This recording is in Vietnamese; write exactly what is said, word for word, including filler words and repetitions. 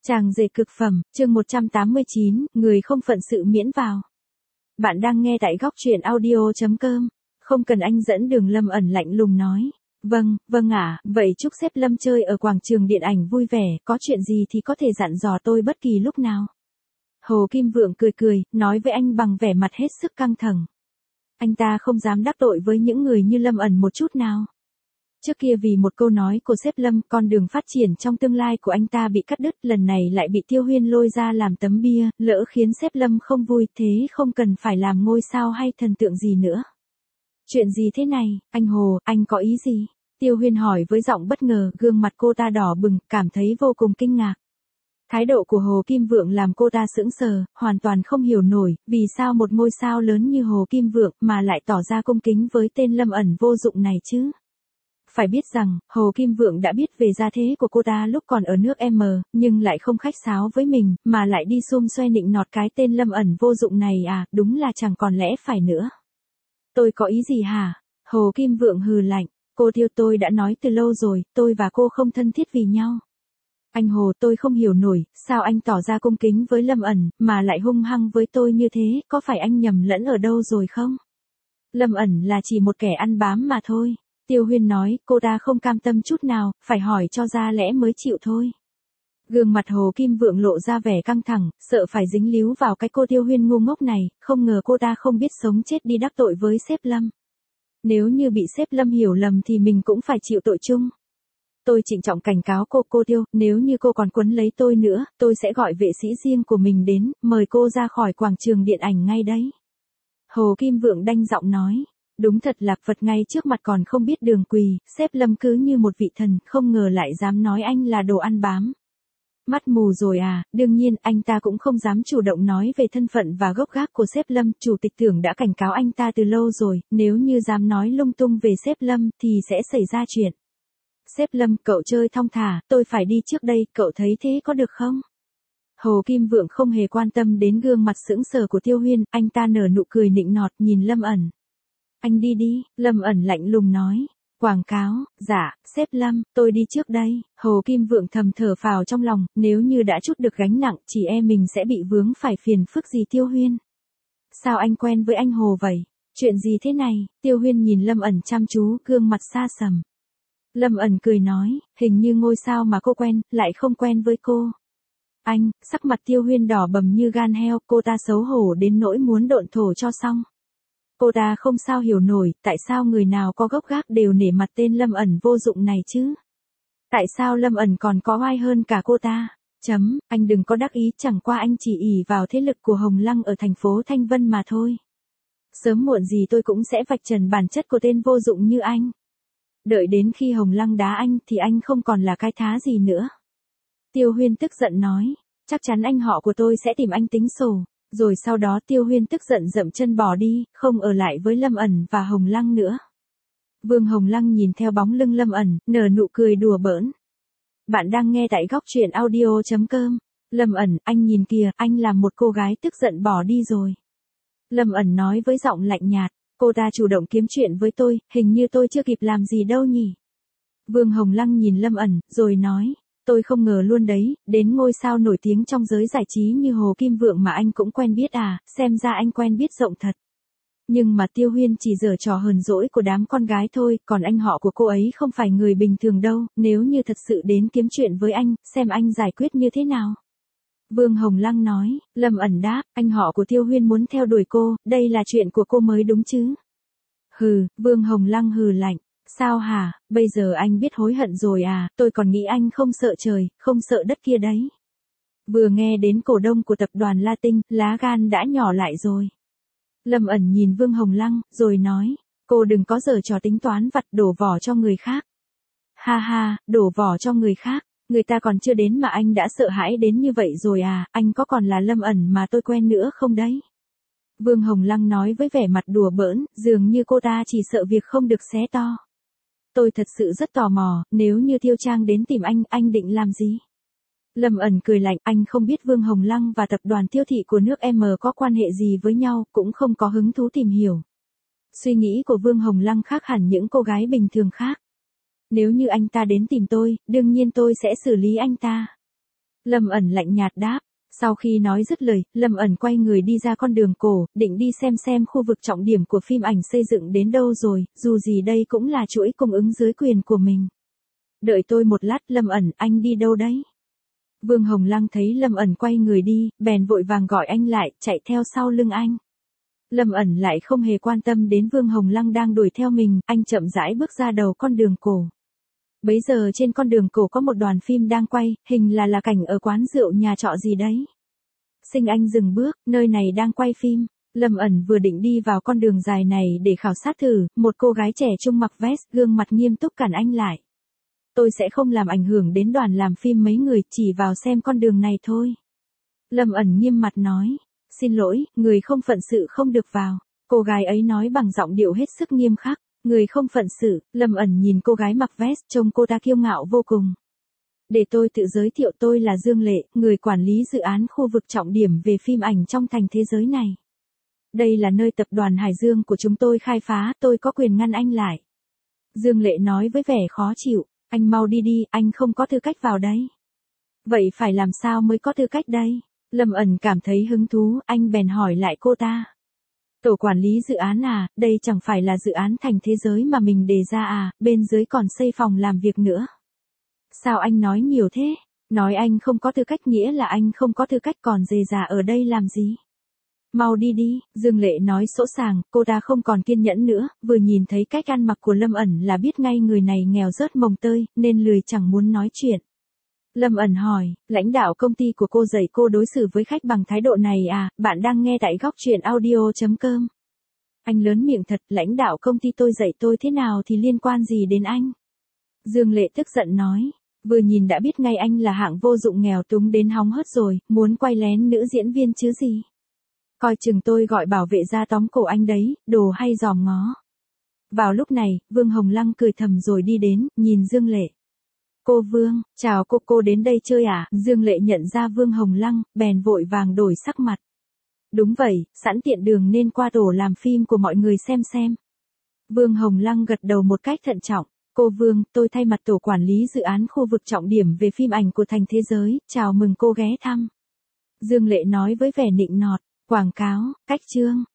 Chàng rể cực phẩm, chương một trăm tám mươi chín, người không phận sự miễn vào. Bạn đang nghe tại góc truyện audio chấm com. Không cần anh dẫn đường, Lâm ẩn lạnh lùng nói. Vâng, vâng ạ, vậy chúc sếp Lâm chơi ở quảng trường điện ảnh vui vẻ, có chuyện gì thì có thể dặn dò tôi bất kỳ lúc nào. Hồ Kim Vượng cười cười, nói với anh bằng vẻ mặt hết sức căng thẳng. Anh ta không dám đắc tội với những người như Lâm ẩn một chút nào. Trước kia vì một câu nói của sếp Lâm, con đường phát triển trong tương lai của anh ta bị cắt đứt, lần này lại bị Tiêu Huyên lôi ra làm tấm bia, lỡ khiến sếp Lâm không vui, thế không cần phải làm ngôi sao hay thần tượng gì nữa. Chuyện gì thế này, anh Hồ, anh có ý gì? Tiêu Huyên hỏi với giọng bất ngờ, gương mặt cô ta đỏ bừng, cảm thấy vô cùng kinh ngạc. Thái độ của Hồ Kim Vượng làm cô ta sững sờ, hoàn toàn không hiểu nổi, vì sao một ngôi sao lớn như Hồ Kim Vượng mà lại tỏ ra cung kính với tên Lâm ẩn vô dụng này chứ? Phải biết rằng, Hồ Kim Vượng đã biết về gia thế của cô ta lúc còn ở nước M, nhưng lại không khách sáo với mình, mà lại đi xum xoe nịnh nọt cái tên Lâm ẩn vô dụng này à, đúng là chẳng còn lẽ phải nữa. Tôi có ý gì hả? Hồ Kim Vượng hừ lạnh, cô Tiêu, tôi đã nói từ lâu rồi, tôi và cô không thân thiết vì nhau. Anh Hồ, tôi không hiểu nổi, sao anh tỏ ra cung kính với Lâm ẩn, mà lại hung hăng với tôi như thế, có phải anh nhầm lẫn ở đâu rồi không? Lâm ẩn là chỉ một kẻ ăn bám mà thôi. Tiêu Huyên nói, cô ta không cam tâm chút nào, phải hỏi cho ra lẽ mới chịu thôi. Gương mặt Hồ Kim Vượng lộ ra vẻ căng thẳng, sợ phải dính líu vào cái cô Tiêu Huyên ngu ngốc này, không ngờ cô ta không biết sống chết đi đắc tội với sếp Lâm. Nếu như bị sếp Lâm hiểu lầm thì mình cũng phải chịu tội chung. Tôi trịnh trọng cảnh cáo cô, cô Tiêu, nếu như cô còn quấn lấy tôi nữa, tôi sẽ gọi vệ sĩ riêng của mình đến, mời cô ra khỏi quảng trường điện ảnh ngay đấy. Hồ Kim Vượng đanh giọng nói. Đúng thật là Phật ngay trước mặt còn không biết đường quỳ, sếp Lâm cứ như một vị thần, không ngờ lại dám nói anh là đồ ăn bám. Mắt mù rồi à, đương nhiên anh ta cũng không dám chủ động nói về thân phận và gốc gác của sếp Lâm, chủ tịch Tưởng đã cảnh cáo anh ta từ lâu rồi, nếu như dám nói lung tung về sếp Lâm thì sẽ xảy ra chuyện. Sếp Lâm, cậu chơi thong thả, tôi phải đi trước đây, cậu thấy thế có được không? Hồ Kim Vượng không hề quan tâm đến gương mặt sững sờ của Tiêu Huyên, anh ta nở nụ cười nịnh nọt nhìn Lâm ẩn. Anh đi đi, Lâm ẩn lạnh lùng nói. Quảng cáo, dạ, sếp Lâm, tôi đi trước đây. Hồ Kim Vượng thầm thở phào trong lòng, nếu như đã trút được gánh nặng, chỉ e mình sẽ bị vướng phải phiền phức gì. Tiêu Huyên. Sao anh quen với anh Hồ vậy? Chuyện gì thế này? Tiêu Huyên nhìn Lâm ẩn chăm chú, gương mặt xa sầm. Lâm ẩn cười nói, hình như ngôi sao mà cô quen, lại không quen với cô. Anh, sắc mặt Tiêu Huyên đỏ bầm như gan heo, cô ta xấu hổ đến nỗi muốn độn thổ cho xong. Cô ta không sao hiểu nổi, tại sao người nào có gốc gác đều nể mặt tên Lâm ẩn vô dụng này chứ? Tại sao Lâm ẩn còn có oai hơn cả cô ta? Chấm, anh đừng có đắc ý, chẳng qua anh chỉ ỷ vào thế lực của Hồng Lăng ở thành phố Thanh Vân mà thôi. Sớm muộn gì tôi cũng sẽ vạch trần bản chất của tên vô dụng như anh. Đợi đến khi Hồng Lăng đá anh thì anh không còn là cái thá gì nữa. Tiêu Huyên tức giận nói, chắc chắn anh họ của tôi sẽ tìm anh tính sổ. Rồi sau đó Tiêu Huyên tức giận dậm chân bỏ đi, không ở lại với Lâm ẩn và Hồng Lăng nữa. Vương Hồng Lăng nhìn theo bóng lưng Lâm ẩn, nở nụ cười đùa bỡn. Bạn đang nghe tại góc truyện audio chấm com. Lâm ẩn, anh nhìn kìa, anh làm một cô gái tức giận bỏ đi rồi. Lâm ẩn nói với giọng lạnh nhạt, cô ta chủ động kiếm chuyện với tôi, hình như tôi chưa kịp làm gì đâu nhỉ. Vương Hồng Lăng nhìn Lâm ẩn, rồi nói. Tôi không ngờ luôn đấy, đến ngôi sao nổi tiếng trong giới giải trí như Hồ Kim Vượng mà anh cũng quen biết à, xem ra anh quen biết rộng thật. Nhưng mà Tiêu Huyên chỉ giở trò hờn dỗi của đám con gái thôi, còn anh họ của cô ấy không phải người bình thường đâu, nếu như thật sự đến kiếm chuyện với anh, xem anh giải quyết như thế nào. Vương Hồng Lăng nói, Lâm ẩn đáp, anh họ của Tiêu Huyên muốn theo đuổi cô, đây là chuyện của cô mới đúng chứ. Hừ, Vương Hồng Lăng hừ lạnh. Sao hả, bây giờ anh biết hối hận rồi à, tôi còn nghĩ anh không sợ trời, không sợ đất kia đấy. Vừa nghe đến cổ đông của tập đoàn La Tinh, lá gan đã nhỏ lại rồi. Lâm ẩn nhìn Vương Hồng Lăng, rồi nói, cô đừng có giở trò tính toán vặt đổ vỏ cho người khác. Ha ha, đổ vỏ cho người khác, người ta còn chưa đến mà anh đã sợ hãi đến như vậy rồi à, anh có còn là Lâm ẩn mà tôi quen nữa không đấy? Vương Hồng Lăng nói với vẻ mặt đùa bỡn, dường như cô ta chỉ sợ việc không được xé to. Tôi thật sự rất tò mò, nếu như Tiêu Trang đến tìm anh, anh định làm gì? Lâm ẩn cười lạnh, anh không biết Vương Hồng Lăng và tập đoàn Tiêu Thị của nước M có quan hệ gì với nhau, cũng không có hứng thú tìm hiểu. Suy nghĩ của Vương Hồng Lăng khác hẳn những cô gái bình thường khác. Nếu như anh ta đến tìm tôi, đương nhiên tôi sẽ xử lý anh ta. Lâm ẩn lạnh nhạt đáp. Sau khi nói dứt lời, Lâm ẩn quay người đi ra con đường cổ, định đi xem xem khu vực trọng điểm của phim ảnh xây dựng đến đâu rồi, dù gì đây cũng là chuỗi cung ứng dưới quyền của mình. Đợi tôi một lát, Lâm ẩn, anh đi đâu đấy? Vương Hồng Lăng thấy Lâm ẩn quay người đi, bèn vội vàng gọi anh lại, chạy theo sau lưng anh. Lâm ẩn lại không hề quan tâm đến Vương Hồng Lăng đang đuổi theo mình, anh chậm rãi bước ra đầu con đường cổ. Bấy giờ trên con đường cổ có một đoàn phim đang quay, hình là là cảnh ở quán rượu nhà trọ gì đấy. Sinh anh dừng bước, nơi này đang quay phim. Lâm ẩn vừa định đi vào con đường dài này để khảo sát thử, một cô gái trẻ trung mặc vest, gương mặt nghiêm túc cản anh lại. Tôi sẽ không làm ảnh hưởng đến đoàn làm phim mấy người, chỉ vào xem con đường này thôi. Lâm ẩn nghiêm mặt nói. Xin lỗi, người không phận sự không được vào. Cô gái ấy nói bằng giọng điệu hết sức nghiêm khắc. Người không phận sự, Lâm ẩn nhìn cô gái mặc vest, trông cô ta kiêu ngạo vô cùng. Để tôi tự giới thiệu, tôi là Dương Lệ, người quản lý dự án khu vực trọng điểm về phim ảnh trong thành thế giới này. Đây là nơi tập đoàn Hải Dương của chúng tôi khai phá, tôi có quyền ngăn anh lại. Dương Lệ nói với vẻ khó chịu, anh mau đi đi, anh không có tư cách vào đây. Vậy phải làm sao mới có tư cách đây? Lâm ẩn cảm thấy hứng thú, anh bèn hỏi lại cô ta. Tổ quản lý dự án à, đây chẳng phải là dự án thành thế giới mà mình đề ra à, bên dưới còn xây phòng làm việc nữa. Sao anh nói nhiều thế? Nói anh không có tư cách nghĩa là anh không có tư cách, còn dề già ở đây làm gì? Mau đi đi, Dương Lệ nói sỗ sàng, cô ta không còn kiên nhẫn nữa, vừa nhìn thấy cách ăn mặc của Lâm ẩn là biết ngay người này nghèo rớt mồng tơi, nên lười chẳng muốn nói chuyện. Lâm ẩn hỏi, lãnh đạo công ty của cô dạy cô đối xử với khách bằng thái độ này à, bạn đang nghe tại góc truyện audio chấm com. Anh lớn miệng thật, lãnh đạo công ty tôi dạy tôi thế nào thì liên quan gì đến anh? Dương Lệ tức giận nói, vừa nhìn đã biết ngay anh là hạng vô dụng nghèo túng đến hóng hớt rồi, muốn quay lén nữ diễn viên chứ gì. Coi chừng tôi gọi bảo vệ ra tóm cổ anh đấy, đồ hay dòm ngó. Vào lúc này, Vương Hồng Lăng cười thầm rồi đi đến, nhìn Dương Lệ. Cô Vương, chào cô, cô đến đây chơi à? Dương Lệ nhận ra Vương Hồng Lăng, bèn vội vàng đổi sắc mặt. Đúng vậy, sẵn tiện đường nên qua tổ làm phim của mọi người xem xem. Vương Hồng Lăng gật đầu một cách thận trọng. Cô Vương, tôi thay mặt tổ quản lý dự án khu vực trọng điểm về phim ảnh của thành thế giới, chào mừng cô ghé thăm. Dương Lệ nói với vẻ nịnh nọt, quảng cáo, cách chương.